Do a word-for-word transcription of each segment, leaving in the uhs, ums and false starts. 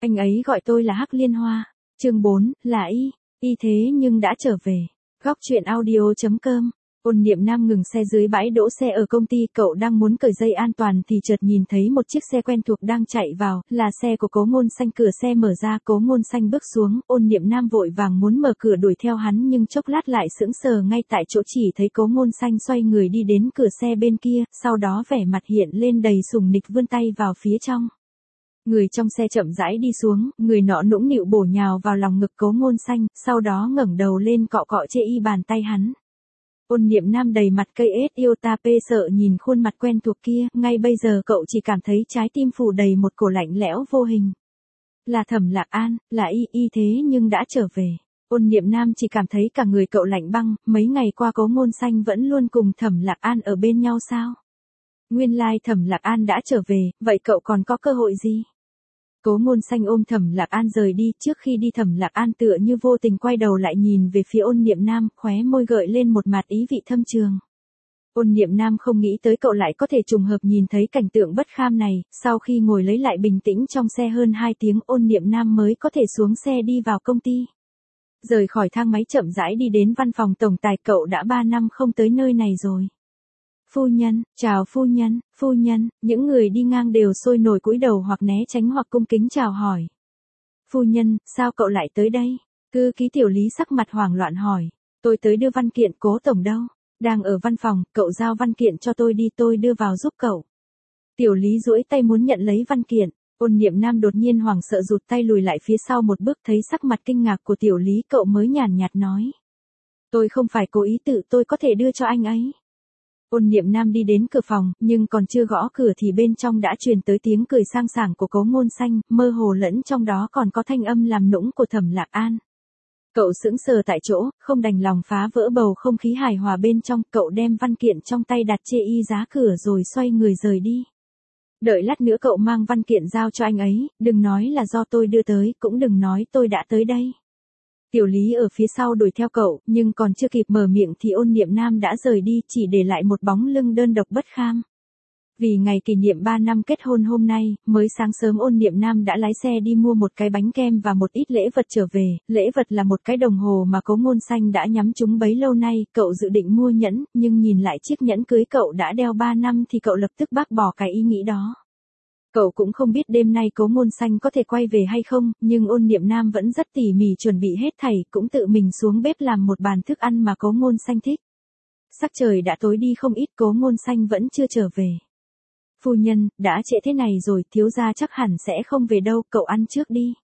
Anh ấy gọi tôi là Hắc Liên Hoa. Chương bốn, là y, y thế nhưng đã trở về. Góc truyện audio.com. Ôn Niệm Nam ngừng xe dưới bãi đỗ xe ở công ty, cậu đang muốn cởi dây an toàn thì chợt nhìn thấy một chiếc xe quen thuộc đang chạy vào, là xe của Cố Ngôn Xanh. Cửa xe mở ra, Cố Ngôn Xanh bước xuống, Ôn Niệm Nam vội vàng muốn mở cửa đuổi theo hắn nhưng chốc lát lại sững sờ ngay tại chỗ, chỉ thấy Cố Ngôn Xanh xoay người đi đến cửa xe bên kia, sau đó vẻ mặt hiện lên đầy sùng nịch vươn tay vào phía trong. Người trong xe chậm rãi đi xuống, người nọ nũng nịu bổ nhào vào lòng ngực Cố Ngôn Xanh, sau đó ngẩng đầu lên cọ cọ chê y bàn tay hắn. Ôn Niệm Nam đầy mặt cây ết yêu ta pê sợ nhìn khuôn mặt quen thuộc kia, ngay bây giờ cậu chỉ cảm thấy trái tim phủ đầy một cổ lạnh lẽo vô hình. Là Thẩm Lạc An, là y, y thế nhưng đã trở về. Ôn Niệm Nam chỉ cảm thấy cả người cậu lạnh băng, mấy ngày qua Cố Ngôn Xanh vẫn luôn cùng Thẩm Lạc An ở bên nhau sao? Nguyên lai Thẩm Lạc An đã trở về, vậy cậu còn có cơ hội gì? Cố Ngôn Xanh ôm Thẩm Lạc An rời đi, trước khi đi Thẩm Lạc An tựa như vô tình quay đầu lại nhìn về phía Ôn Niệm Nam, khóe môi gợi lên một mạt ý vị thâm trường. Ôn Niệm Nam không nghĩ tới cậu lại có thể trùng hợp nhìn thấy cảnh tượng bất kham này, sau khi ngồi lấy lại bình tĩnh trong xe hơn hai tiếng, Ôn Niệm Nam mới có thể xuống xe đi vào công ty. Rời khỏi thang máy chậm rãi đi đến văn phòng tổng tài, cậu đã ba năm không tới nơi này rồi. Phu nhân, chào phu nhân, phu nhân, những người đi ngang đều sôi nổi cúi đầu hoặc né tránh hoặc cung kính chào hỏi. Phu nhân, sao cậu lại tới đây? Thư ký Tiểu Lý sắc mặt hoảng loạn hỏi. Tôi tới đưa văn kiện. Cố tổng đâu? Đang ở văn phòng, cậu giao văn kiện cho tôi đi, tôi đưa vào giúp cậu. Tiểu Lý duỗi tay muốn nhận lấy văn kiện. Ôn Niệm Nam đột nhiên hoảng sợ rụt tay lùi lại phía sau một bước, thấy sắc mặt kinh ngạc của Tiểu Lý, cậu mới nhàn nhạt nói. Tôi không phải cố ý, tự tôi có thể đưa cho anh ấy. Ôn Niệm Nam đi đến cửa phòng, nhưng còn chưa gõ cửa thì bên trong đã truyền tới tiếng cười sang sảng của Cố Ngôn Xanh, mơ hồ lẫn trong đó còn có thanh âm làm nũng của Thẩm Lạc An. Cậu sững sờ tại chỗ, không đành lòng phá vỡ bầu không khí hài hòa bên trong, cậu đem văn kiện trong tay đặt chê y giá cửa rồi xoay người rời đi. Đợi lát nữa cậu mang văn kiện giao cho anh ấy, đừng nói là do tôi đưa tới, cũng đừng nói tôi đã tới đây. Tiểu Lý ở phía sau đuổi theo cậu, nhưng còn chưa kịp mở miệng thì Ôn Niệm Nam đã rời đi, chỉ để lại một bóng lưng đơn độc bất kham. Vì ngày kỷ niệm ba năm kết hôn hôm nay, mới sáng sớm Ôn Niệm Nam đã lái xe đi mua một cái bánh kem và một ít lễ vật trở về, lễ vật là một cái đồng hồ mà Cố Ngôn Xanh đã nhắm trúng bấy lâu nay, cậu dự định mua nhẫn, nhưng nhìn lại chiếc nhẫn cưới cậu đã đeo ba năm thì cậu lập tức bác bỏ cái ý nghĩ đó. Cậu cũng không biết đêm nay Cố Ngôn Xanh có thể quay về hay không, nhưng Ôn Niệm Nam vẫn rất tỉ mỉ chuẩn bị hết thảy, cũng tự mình xuống bếp làm một bàn thức ăn mà Cố Ngôn Xanh thích. Sắc trời đã tối đi không ít, Cố Ngôn Xanh vẫn chưa trở về. Phu nhân, đã trễ thế này rồi, thiếu gia chắc hẳn sẽ không về đâu, cậu ăn trước đi.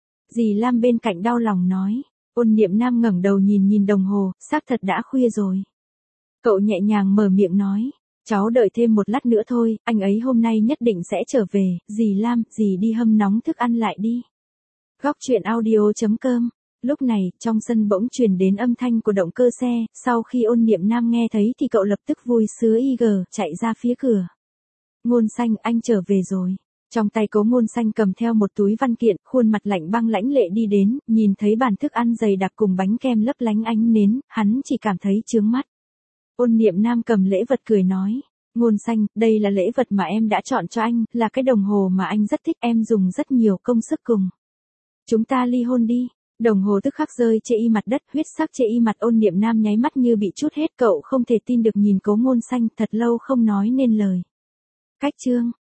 Dì Lam bên cạnh đau lòng nói. Ôn Niệm Nam ngẩng đầu nhìn nhìn đồng hồ, xác thật đã khuya rồi. Cậu nhẹ nhàng mở miệng nói. Cháu đợi thêm một lát nữa thôi, anh ấy hôm nay nhất định sẽ trở về. Dì Lam, dì đi hâm nóng thức ăn lại đi. Góc truyện audio.com. Lúc này, trong sân bỗng truyền đến âm thanh của động cơ xe, sau khi Ôn Niệm Nam nghe thấy thì cậu lập tức vui sướng y gờ, chạy ra phía cửa. Ngôn Xanh, anh trở về rồi. Trong tay Cố Ngôn Xanh cầm theo một túi văn kiện, khuôn mặt lạnh băng lãnh lệ đi đến, nhìn thấy bàn thức ăn dày đặc cùng bánh kem lấp lánh ánh nến, hắn chỉ cảm thấy chướng mắt. Ôn Niệm Nam cầm lễ vật cười nói. Ngôn Xanh, đây là lễ vật mà em đã chọn cho anh, là cái đồng hồ mà anh rất thích, em dùng rất nhiều công sức cùng. Chúng ta ly hôn đi. Đồng hồ tức khắc rơi chê y mặt đất, huyết sắc chê y mặt. Ôn Niệm Nam nháy mắt như bị trút hết, cậu không thể tin được nhìn Cố Ngôn Xanh, thật lâu không nói nên lời. Cách chương